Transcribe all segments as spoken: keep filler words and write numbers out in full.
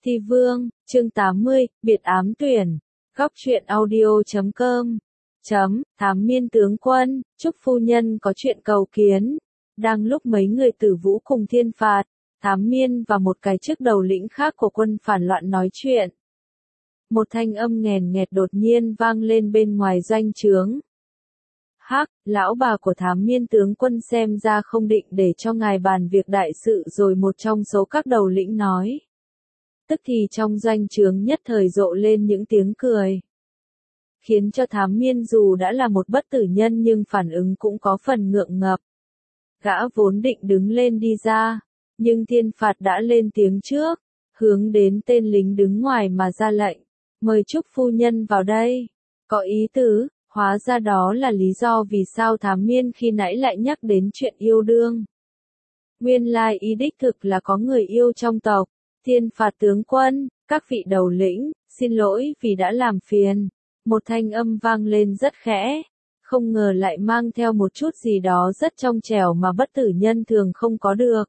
Thi Vương, chương tám mươi, biệt ám tuyển. Góc truyện audio chấm com. Chấm, thám miên tướng quân, chúc phu nhân có chuyện cầu kiến. Đang lúc mấy người Tử Vũ cùng Thiên Phạt, Thám Miên và một cái chức đầu lĩnh khác của quân phản loạn nói chuyện. Một thanh âm nghèn nghẹt đột nhiên vang lên bên ngoài doanh trướng. Hắc, lão bà của Thám Miên tướng quân xem ra không định để cho ngài bàn việc đại sự rồi, một trong số các đầu lĩnh nói. Tức thì trong doanh trướng nhất thời rộ lên những tiếng cười. Khiến cho Thám Miên dù đã là một bất tử nhân nhưng phản ứng cũng có phần ngượng ngập. Gã vốn định đứng lên đi ra, nhưng Thiên Phạt đã lên tiếng trước, hướng đến tên lính đứng ngoài mà ra lệnh, mời chúc phu nhân vào đây. Có ý tứ, hóa ra đó là lý do vì sao Thám Miên khi nãy lại nhắc đến chuyện yêu đương. Nguyên lai ý đích thực là có người yêu trong tộc. Thiên Phạt tướng quân, các vị đầu lĩnh, xin lỗi vì đã làm phiền. Một thanh âm vang lên rất khẽ, không ngờ lại mang theo một chút gì đó rất trong trẻo mà bất tử nhân thường không có được.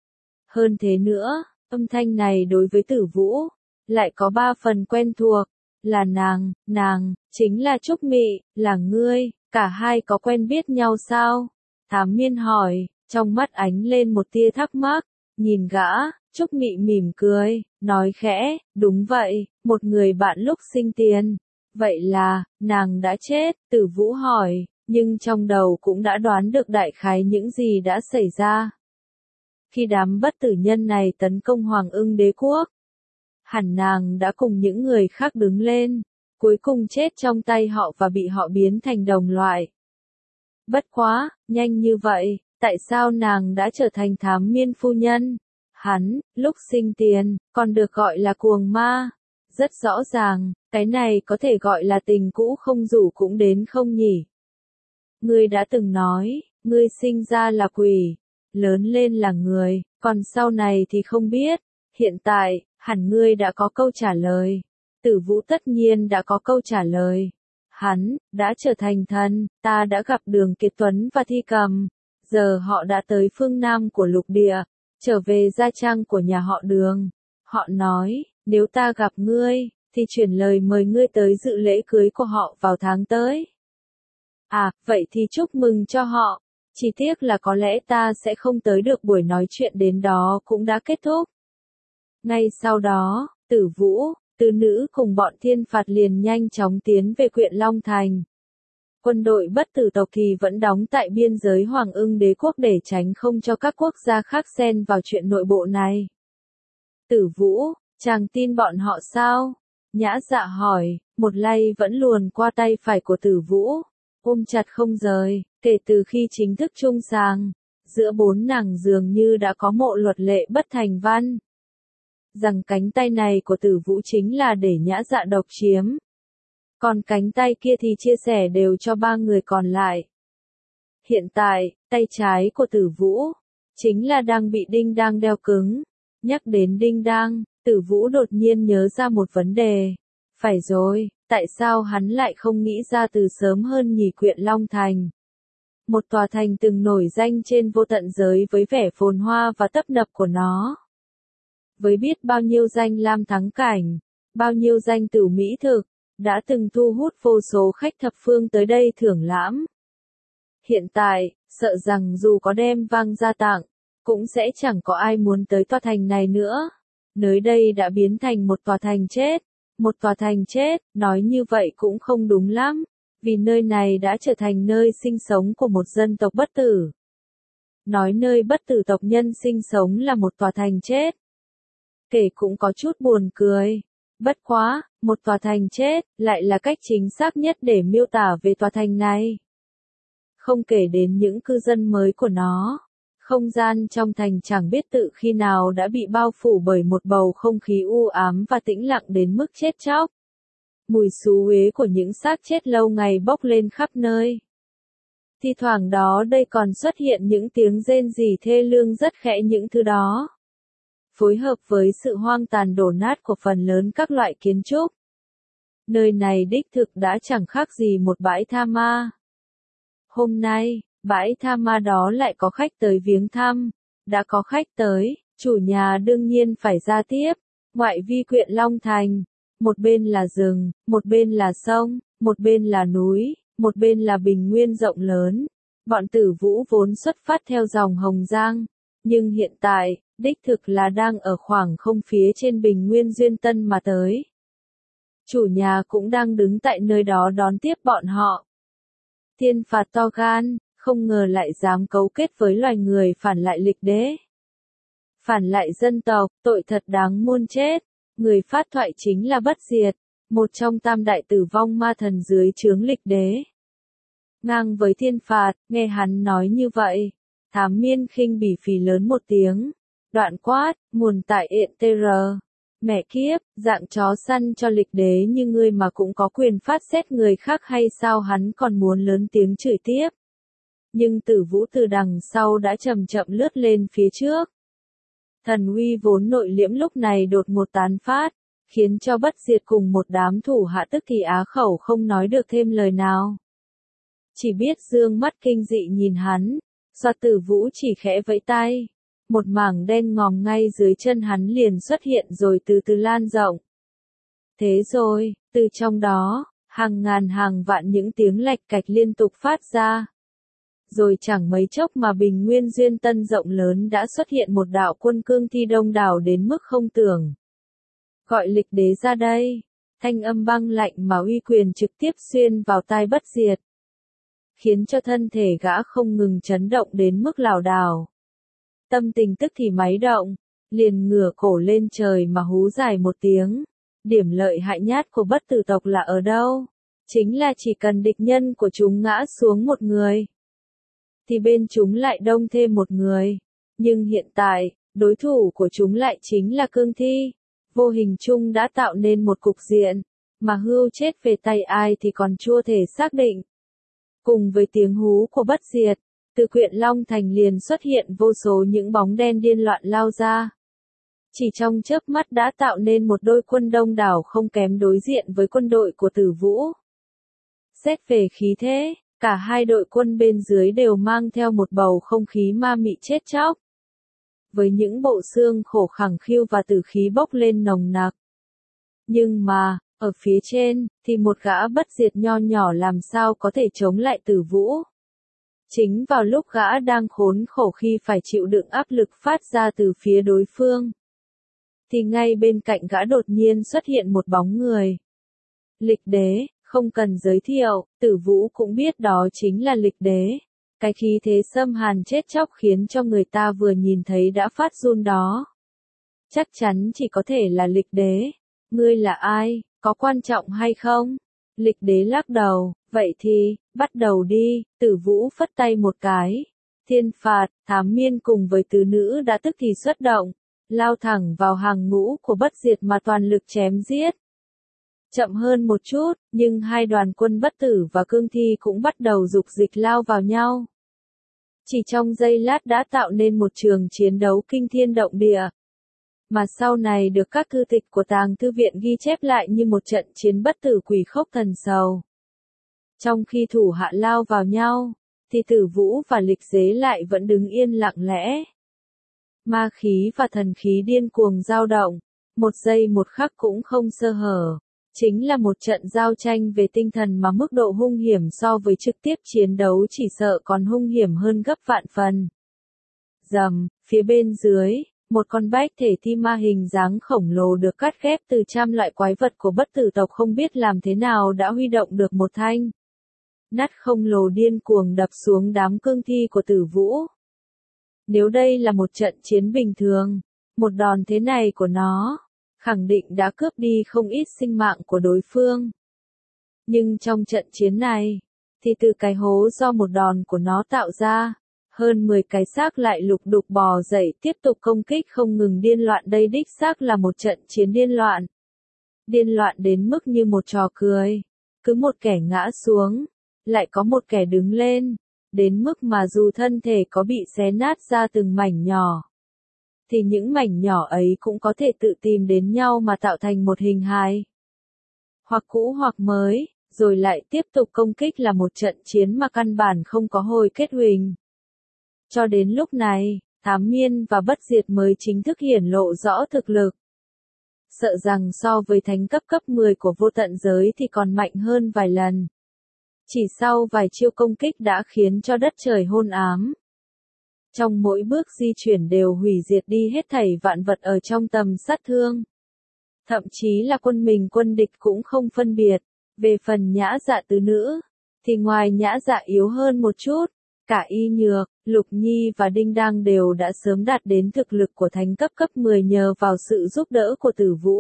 Hơn thế nữa, âm thanh này đối với Tử Vũ, lại có ba phần quen thuộc, là nàng, nàng, chính là Trúc Mị, là ngươi, cả hai có quen biết nhau sao? Thám Miên hỏi, trong mắt ánh lên một tia thắc mắc, nhìn gã. Trúc Mị mỉm cười, nói khẽ, đúng vậy, một người bạn lúc sinh tiền. Vậy là, nàng đã chết, Tử Vũ hỏi, nhưng trong đầu cũng đã đoán được đại khái những gì đã xảy ra. Khi đám bất tử nhân này tấn công Hoàng Ưng Đế quốc, hẳn nàng đã cùng những người khác đứng lên, cuối cùng chết trong tay họ và bị họ biến thành đồng loại. Bất quá, nhanh như vậy, tại sao nàng đã trở thành Thám Miên phu nhân? Hắn, lúc sinh tiền, còn được gọi là cuồng ma. Rất rõ ràng, cái này có thể gọi là tình cũ không rủ cũng đến không nhỉ? Ngươi đã từng nói, ngươi sinh ra là quỷ, lớn lên là người, còn sau này thì không biết. Hiện tại, hẳn ngươi đã có câu trả lời. Tử Vũ tất nhiên đã có câu trả lời. Hắn, đã trở thành thần, ta đã gặp Đường Kiệt Tuấn và Thi Cầm. Giờ họ đã tới phương Nam của lục địa. Trở về gia trang của nhà họ Đường. Họ nói, nếu ta gặp ngươi, thì chuyển lời mời ngươi tới dự lễ cưới của họ vào tháng tới. À, vậy thì chúc mừng cho họ. Chỉ tiếc là có lẽ ta sẽ không tới được, buổi nói chuyện đến đó cũng đã kết thúc. Ngay sau đó, Tử Vũ, Tứ Nữ cùng bọn Thiên Phạt liền nhanh chóng tiến về Quyện Long Thành. Quân đội bất tử tộc thì vẫn đóng tại biên giới Hoàng Ưng Đế quốc để tránh không cho các quốc gia khác xen vào chuyện nội bộ này. Tử Vũ, chàng tin bọn họ sao? Nhã Dạ hỏi, một lay vẫn luồn qua tay phải của Tử Vũ, ôm chặt không rời, kể từ khi chính thức chung sàng, giữa bốn nàng dường như đã có mộ luật lệ bất thành văn. Rằng cánh tay này của Tử Vũ chính là để Nhã Dạ độc chiếm. Còn cánh tay kia thì chia sẻ đều cho ba người còn lại. Hiện tại, tay trái của Tử Vũ, chính là đang bị Đinh Đang đeo cứng. Nhắc đến Đinh Đang, Tử Vũ đột nhiên nhớ ra một vấn đề. Phải rồi, tại sao hắn lại không nghĩ ra từ sớm hơn nhỉ? Quyện Long Thành, một tòa thành từng nổi danh trên vô tận giới với vẻ phồn hoa và tấp nập của nó. Với biết bao nhiêu danh lam thắng cảnh, bao nhiêu danh tửu mỹ thực, đã từng thu hút vô số khách thập phương tới đây thưởng lãm. Hiện tại, sợ rằng dù có đem vang ra tặng, cũng sẽ chẳng có ai muốn tới tòa thành này nữa. Nơi đây đã biến thành một tòa thành chết. Một tòa thành chết, nói như vậy cũng không đúng lắm, vì nơi này đã trở thành nơi sinh sống của một dân tộc bất tử. Nói nơi bất tử tộc nhân sinh sống là một tòa thành chết, kể cũng có chút buồn cười. Bất quá, một tòa thành chết, lại là cách chính xác nhất để miêu tả về tòa thành này. Không kể đến những cư dân mới của nó, không gian trong thành chẳng biết tự khi nào đã bị bao phủ bởi một bầu không khí u ám và tĩnh lặng đến mức chết chóc. Mùi xú uế của những xác chết lâu ngày bốc lên khắp nơi. Thi thoảng đó đây còn xuất hiện những tiếng rên rỉ thê lương rất khẽ, những thứ đó phối hợp với sự hoang tàn đổ nát của phần lớn các loại kiến trúc. Nơi này đích thực đã chẳng khác gì một bãi tha ma. Hôm nay, bãi tha ma đó lại có khách tới viếng thăm. Đã có khách tới, chủ nhà đương nhiên phải ra tiếp. Ngoại vi quyện Long Thành, một bên là rừng, một bên là sông, một bên là núi, một bên là bình nguyên rộng lớn. Bọn Tử Vũ vốn xuất phát theo dòng Hồng Giang, nhưng hiện tại, đích thực là đang ở khoảng không phía trên bình nguyên Duyên Tân mà tới. Chủ nhà cũng đang đứng tại nơi đó đón tiếp bọn họ. Thiên phạt to gan, không ngờ lại dám cấu kết với loài người phản lại lịch đế. Phản lại dân tộc, tội thật đáng muôn chết. Người phát thoại chính là Bất Diệt, một trong tam đại tử vong ma thần dưới trướng lịch đế. Ngang với thiên phạt, nghe hắn nói như vậy, Thám Miên khinh bỉ phì lớn một tiếng, đoạn quát, nguồn tại ện tê rờ. Mẹ kiếp, dạng chó săn cho lịch đế như ngươi mà cũng có quyền phát xét người khác hay sao, hắn còn muốn lớn tiếng chửi tiếp. Nhưng Tử Vũ từ đằng sau đã chậm chậm lướt lên phía trước. Thần uy vốn nội liễm lúc này đột ngột tán phát, khiến cho Bất Diệt cùng một đám thủ hạ tức thì á khẩu không nói được thêm lời nào. Chỉ biết dương mắt kinh dị nhìn hắn, do Tử Vũ chỉ khẽ vẫy tay. Một mảng đen ngòm ngay dưới chân hắn liền xuất hiện rồi từ từ lan rộng. Thế rồi, từ trong đó, hàng ngàn hàng vạn những tiếng lạch cạch liên tục phát ra. Rồi chẳng mấy chốc mà bình nguyên Duyên Tân rộng lớn đã xuất hiện một đạo quân cương thi đông đảo đến mức không tưởng. Gọi lịch đế ra đây, thanh âm băng lạnh mà uy quyền trực tiếp xuyên vào tai Bất Diệt. Khiến cho thân thể gã không ngừng chấn động đến mức lảo đảo. Tâm tình tức thì máy động, liền ngửa cổ lên trời mà hú dài một tiếng. Điểm lợi hại nhất của bất tử tộc là ở đâu? Chính là chỉ cần địch nhân của chúng ngã xuống một người, thì bên chúng lại đông thêm một người. Nhưng hiện tại, đối thủ của chúng lại chính là cương thi. Vô hình chung đã tạo nên một cục diện, mà hưu chết về tay ai thì còn chưa thể xác định. Cùng với tiếng hú của Bất Diệt, từ quyện Long Thành liền xuất hiện vô số những bóng đen điên loạn lao ra. Chỉ trong chớp mắt đã tạo nên một đôi quân đông đảo không kém đối diện với quân đội của Tử Vũ. Xét về khí thế, cả hai đội quân bên dưới đều mang theo một bầu không khí ma mị chết chóc. Với những bộ xương khổ khẳng khiu và tử khí bốc lên nồng nặc. Nhưng mà, ở phía trên, thì một gã Bất Diệt nho nhỏ làm sao có thể chống lại Tử Vũ. Chính vào lúc gã đang khốn khổ khi phải chịu đựng áp lực phát ra từ phía đối phương, thì ngay bên cạnh gã đột nhiên xuất hiện một bóng người. Lịch đế, không cần giới thiệu, Tử Vũ cũng biết đó chính là lịch đế. Cái khí thế xâm hàn chết chóc khiến cho người ta vừa nhìn thấy đã phát run đó. Chắc chắn chỉ có thể là lịch đế. Ngươi là ai, có quan trọng hay không? Lịch đế lắc đầu, vậy thì, bắt đầu đi. Tử Vũ phất tay một cái. Thiên phạt, Thám Miên cùng với tứ nữ đã tức thì xuất động, lao thẳng vào hàng ngũ của Bất Diệt mà toàn lực chém giết. Chậm hơn một chút, nhưng hai đoàn quân bất tử và cương thi cũng bắt đầu dục dịch lao vào nhau. Chỉ trong giây lát đã tạo nên một trường chiến đấu kinh thiên động địa. Mà sau này được các thư tịch của Tàng Thư Viện ghi chép lại như một trận chiến bất tử quỷ khốc thần sầu. Trong khi thủ hạ lao vào nhau, thì Tử Vũ và Lịch Dế lại vẫn đứng yên lặng lẽ. Ma khí và thần khí điên cuồng dao động, một giây một khắc cũng không sơ hở. Chính là một trận giao tranh về tinh thần mà mức độ hung hiểm so với trực tiếp chiến đấu chỉ sợ còn hung hiểm hơn gấp vạn phần. Rầm, phía bên dưới, một con bách thể thi ma hình dáng khổng lồ được cắt ghép từ trăm loại quái vật của bất tử tộc không biết làm thế nào đã huy động được một thanh nát khổng lồ điên cuồng đập xuống đám cương thi của Tử Vũ. Nếu đây là một trận chiến bình thường, một đòn thế này của nó khẳng định đã cướp đi không ít sinh mạng của đối phương. Nhưng trong trận chiến này, thì từ cái hố do một đòn của nó tạo ra, hơn mười cái xác lại lục đục bò dậy tiếp tục công kích không ngừng điên loạn. Đây đích xác là một trận chiến điên loạn. Điên loạn đến mức như một trò cười. Cứ một kẻ ngã xuống, lại có một kẻ đứng lên, đến mức mà dù thân thể có bị xé nát ra từng mảnh nhỏ, thì những mảnh nhỏ ấy cũng có thể tự tìm đến nhau mà tạo thành một hình hài. Hoặc cũ hoặc mới, rồi lại tiếp tục công kích là một trận chiến mà căn bản không có hồi kết huỳnh. Cho đến lúc này, Thám Miên và Bất Diệt mới chính thức hiển lộ rõ thực lực. sợ rằng so với thánh cấp cấp mười của vô tận giới thì còn mạnh hơn vài lần. Chỉ sau vài chiêu công kích đã khiến cho đất trời hôn ám. Trong mỗi bước di chuyển đều hủy diệt đi hết thảy vạn vật ở trong tầm sát thương. Thậm chí là quân mình quân địch cũng không phân biệt. Về phần Nhã Dạ tứ nữ, thì ngoài Nhã Dạ yếu hơn một chút, cả Y Nhược, Lục Nhi và Đinh Đăng đều đã sớm đạt đến thực lực của thánh cấp cấp mười nhờ vào sự giúp đỡ của Tử Vũ.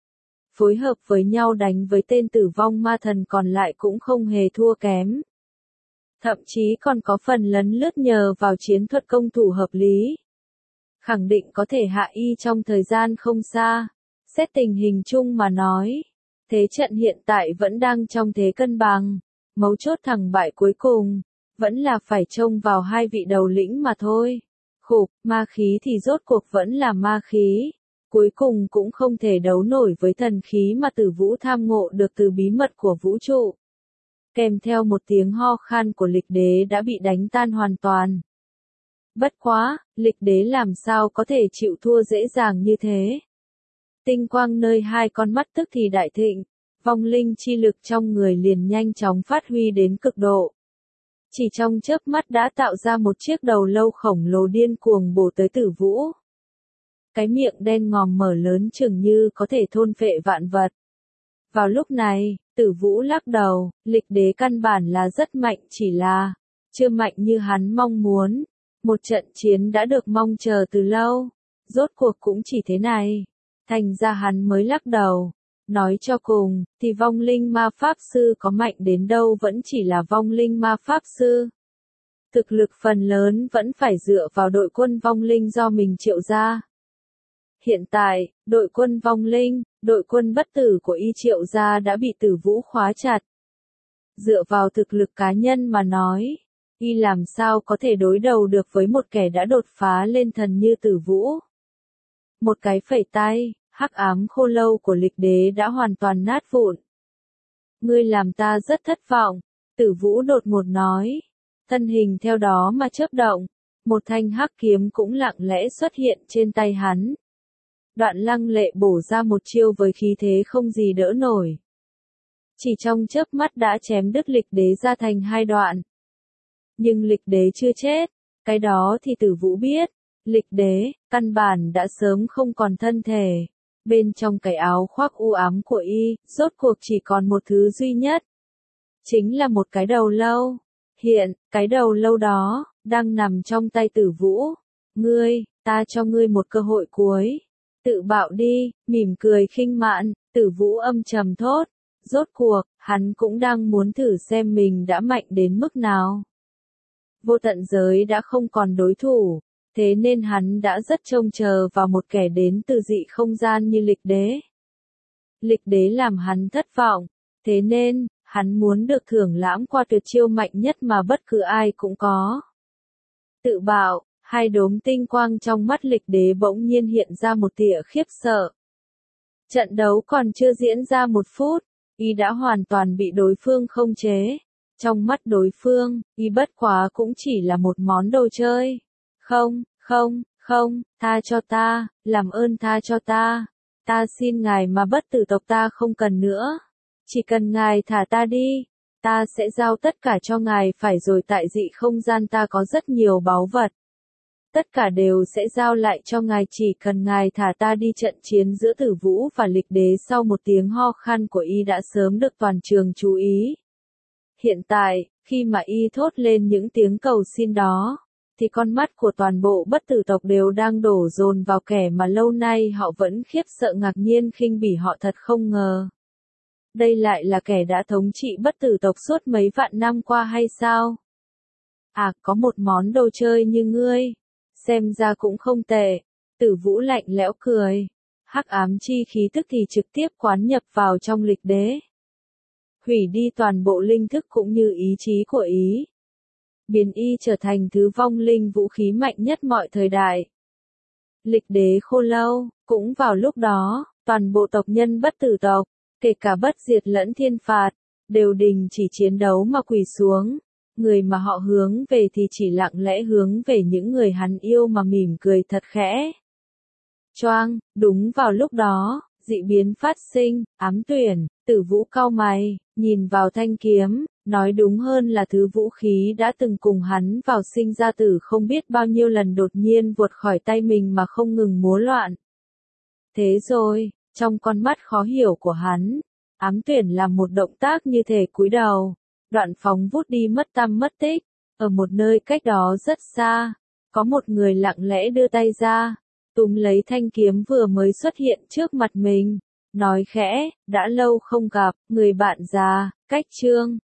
Phối hợp với nhau đánh với tên tử vong ma thần còn lại cũng không hề thua kém. Thậm chí còn có phần lấn lướt nhờ vào chiến thuật công thủ hợp lý. Khẳng định có thể hạ Y trong thời gian không xa. Xét tình hình chung mà nói, thế trận hiện tại vẫn đang trong thế cân bằng, mấu chốt thắng bại cuối cùng, vẫn là phải trông vào hai vị đầu lĩnh mà thôi. Khục, ma khí thì rốt cuộc vẫn là ma khí, cuối cùng cũng không thể đấu nổi với thần khí mà Tử Vũ tham ngộ được từ bí mật của vũ trụ. Kèm theo một tiếng ho khan của Lịch Đế đã bị đánh tan hoàn toàn. Bất quá, Lịch Đế làm sao có thể chịu thua dễ dàng như thế. Tinh quang nơi hai con mắt tức thì đại thịnh, vong linh chi lực trong người liền nhanh chóng phát huy đến cực độ. Chỉ trong chớp mắt đã tạo ra một chiếc đầu lâu khổng lồ điên cuồng bổ tới Tử Vũ. Cái miệng đen ngòm mở lớn chừng như có thể thôn phệ vạn vật. Vào lúc này, Tử Vũ lắc đầu, Lịch Đế căn bản là rất mạnh, chỉ là chưa mạnh như hắn mong muốn. Một trận chiến đã được mong chờ từ lâu, rốt cuộc cũng chỉ thế này. Thành ra hắn mới lắc đầu. Nói cho cùng, thì vong linh ma pháp sư có mạnh đến đâu vẫn chỉ là vong linh ma pháp sư. Thực lực phần lớn vẫn phải dựa vào đội quân vong linh do mình triệu ra. Hiện tại, đội quân vong linh, đội quân bất tử của Y triệu ra đã bị Tử Vũ khóa chặt. Dựa vào thực lực cá nhân mà nói, Y làm sao có thể đối đầu được với một kẻ đã đột phá lên thần như Tử Vũ. Một cái phẩy tay, hắc ám khô lâu của Lịch Đế đã hoàn toàn nát vụn. Ngươi làm ta rất thất vọng, Tử Vũ đột ngột nói. Thân hình theo đó mà chớp động, một thanh hắc kiếm cũng lặng lẽ xuất hiện trên tay hắn. Đoạn Lăng Lệ bổ ra một chiêu với khí thế không gì đỡ nổi. Chỉ trong chớp mắt đã chém đứt Lịch Đế ra thành hai đoạn. Nhưng Lịch Đế chưa chết, cái đó thì Tử Vũ biết. Lịch Đế, căn bản đã sớm không còn thân thể. Bên trong cái áo khoác u ám của Y, rốt cuộc chỉ còn một thứ duy nhất. Chính là một cái đầu lâu. Hiện, cái đầu lâu đó, đang nằm trong tay Tử Vũ. Ngươi, ta cho ngươi một cơ hội cuối. Tự bạo đi, mỉm cười khinh mạn, Tử Vũ âm trầm thốt. Rốt cuộc, hắn cũng đang muốn thử xem mình đã mạnh đến mức nào. Vô tận giới đã không còn đối thủ. Thế nên hắn đã rất trông chờ vào một kẻ đến từ dị không gian như Lịch Đế. Lịch Đế làm hắn thất vọng, thế nên, hắn muốn được thưởng lãm qua tuyệt chiêu mạnh nhất mà bất cứ ai cũng có. Tự bạo, hai đốm tinh quang trong mắt Lịch Đế bỗng nhiên hiện ra một tia khiếp sợ. Trận đấu còn chưa diễn ra một phút, Y đã hoàn toàn bị đối phương khống chế. Trong mắt đối phương, Y bất quá cũng chỉ là một món đồ chơi. Không, không, không, tha cho ta, làm ơn tha cho ta. Ta xin ngài mà bất tử tộc ta không cần nữa. Chỉ cần ngài thả ta đi, ta sẽ giao tất cả cho ngài phải rồi tại dị không gian ta có rất nhiều báu vật. Tất cả đều sẽ giao lại cho ngài chỉ cần ngài thả ta đi. Trận chiến giữa Tử Vũ và Lịch Đế sau một tiếng ho khan của Y đã sớm được toàn trường chú ý. Hiện tại, khi mà Y thốt lên những tiếng cầu xin đó, thì con mắt của toàn bộ bất tử tộc đều đang đổ dồn vào kẻ mà lâu nay họ vẫn khiếp sợ ngạc nhiên khinh bỉ họ thật không ngờ. Đây lại là kẻ đã thống trị bất tử tộc suốt mấy vạn năm qua hay sao? À, có một món đồ chơi như ngươi. Xem ra cũng không tệ. Tử Vũ lạnh lẽo cười. Hắc ám chi khí tức thì trực tiếp quán nhập vào trong Lịch Đế. Hủy đi toàn bộ linh thức cũng như ý chí của Y. Biến Y trở thành thứ vong linh vũ khí mạnh nhất mọi thời đại. Lịch Đế khô lâu, cũng vào lúc đó, toàn bộ tộc nhân bất tử tộc, kể cả bất diệt lẫn thiên phạt, đều đình chỉ chiến đấu mà quỳ xuống. Người mà họ hướng về thì chỉ lặng lẽ hướng về những người hắn yêu mà mỉm cười thật khẽ. Choang, đúng vào lúc đó, dị biến phát sinh, ám tuyển, Tử Vũ cau mày, nhìn vào thanh kiếm, nói đúng hơn là thứ vũ khí đã từng cùng hắn vào sinh ra tử không biết bao nhiêu lần đột nhiên vụt khỏi tay mình mà không ngừng múa loạn. Thế rồi, trong con mắt khó hiểu của hắn, ám tuyển làm một động tác như thể cúi đầu, đoạn phóng vút đi mất tăm mất tích, ở một nơi cách đó rất xa, có một người lặng lẽ đưa tay ra, túm lấy thanh kiếm vừa mới xuất hiện trước mặt mình, nói khẽ, đã lâu không gặp, người bạn già, Cách Trương.